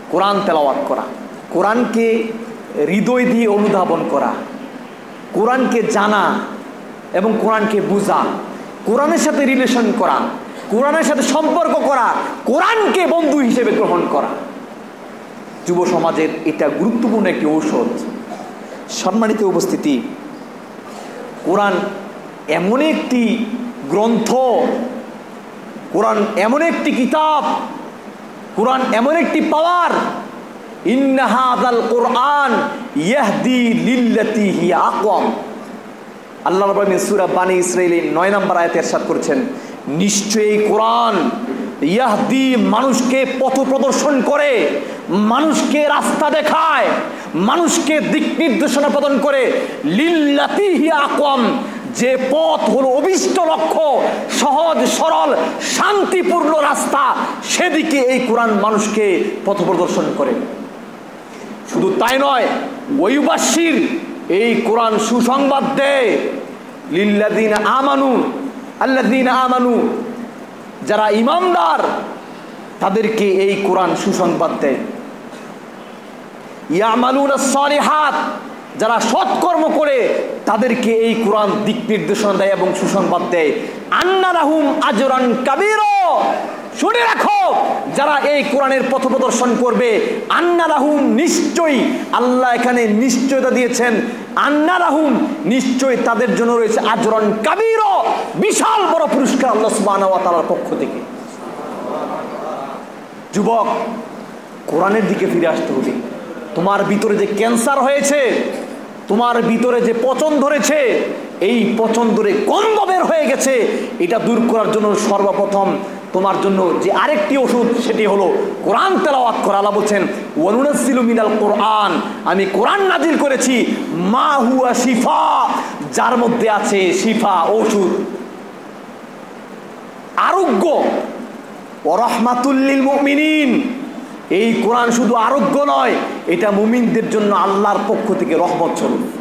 কোরআন তেলাওয়াত করা, কোরআনকে হৃদয় দিয়ে অনুধাবন করা, কোরআনকে জানা এবং কোরআনকে বোঝা, কোরআনের সাথে রিলেশন করা, কোরআনের সাথে সম্পর্ক করা, কোরআনকে বন্ধু হিসেবে গ্রহণ করা। যুব সমাজের এটা গুরুত্বপূর্ণ একটি ঔষধ। সম্মানিত উপস্থিতি, কোরআন এমন একটি গ্রন্থ, কোরআন এমন একটি কিতাব, কোরআন এমন একটি পাওয়ার। ইন্না হাযাল কোরআন ইয়াহদি লিল্লাতী হিয়া আকওয়াম। আল্লাহ রাব্বুল আলামিন সূরা বানী ইসরাঈলের 9 নম্বর আয়াতে ইরশাদ করেছেন, নিশ্চয়ই কোরআন ইয়াহদি, মানুষকে পথ প্রদর্শন করে, মানুষকে রাস্তা দেখায়, মানুষকে দিক নির্দেশনা প্রদান করে, লিল্লাতী হিয়া আকওয়াম, যে পথ হলো অভিষ্ট লক্ষ্য, সহজ সরল শান্তিপূর্ণ রাস্তা, সেদিকে এই কোরআন মানুষকে পথ প্রদর্শন করে। শুধু তাই নয়, ওয়ায়ুবাশশির, এই কোরআন সুসংবাদ দেয়, লিল্লাযিনা আমানু, আল্লাযিনা আমানু, যারা ঈমানদার তাদেরকে এই কোরআন সুসংবাদ দেয়। ইয়ামালুনাস সালিহাত, যারা সৎকর্ম করে তাদেরকে এই কোরআন দিক নির্দেশনা দেয় এবং সুসংবাদ দেয়। আন্না লাহুম আজরান কাবীরা, শুনে রাখো, যারা এই কোরআনের পথ প্রদর্শন করবে, আন্না লাহুম, নিশ্চয়ই, আল্লাহ এখানে নিশ্চয়তা দিয়েছেন, আন্না লাহুম, নিশ্চয়ই তাদের জন্য রয়েছে আজরান কাবীরা, বিশাল বড় পুরস্কার আল্লাহ সুবহানাহু ওয়া তাআলার পক্ষ থেকে। যুবক, কোরআনের দিকে ফিরে আসতে হবে। তোমার ভিতরে যে ক্যান্সার হয়েছে, তোমার ভিতরে যে পচন ধরেছে, এই পচন ধরে গন্ধ বের হয়ে গেছে, এটা দূর করার জন্য সর্বপ্রথম তোমার জন্য যে আরেকটি ওষুধ, সেটি হলো কোরআন তেলাওয়াত করা। আল্লাহ বলছেন, ওয়ানুনাজ্জিলু মিনাল কোরআন, আমি কোরআন নাজিল করেছি, মা হুয়া শিফা, যার মধ্যে আছে শিফা, ওষুধ, আরোগ্য, ওয়া রাহমাতুল লিল মুমিনিন। এই কোরআন শুধু আরোগ্য নয়, এটা মুমিনদের জন্য আল্লাহর পক্ষ থেকে রহমত স্বরূপ।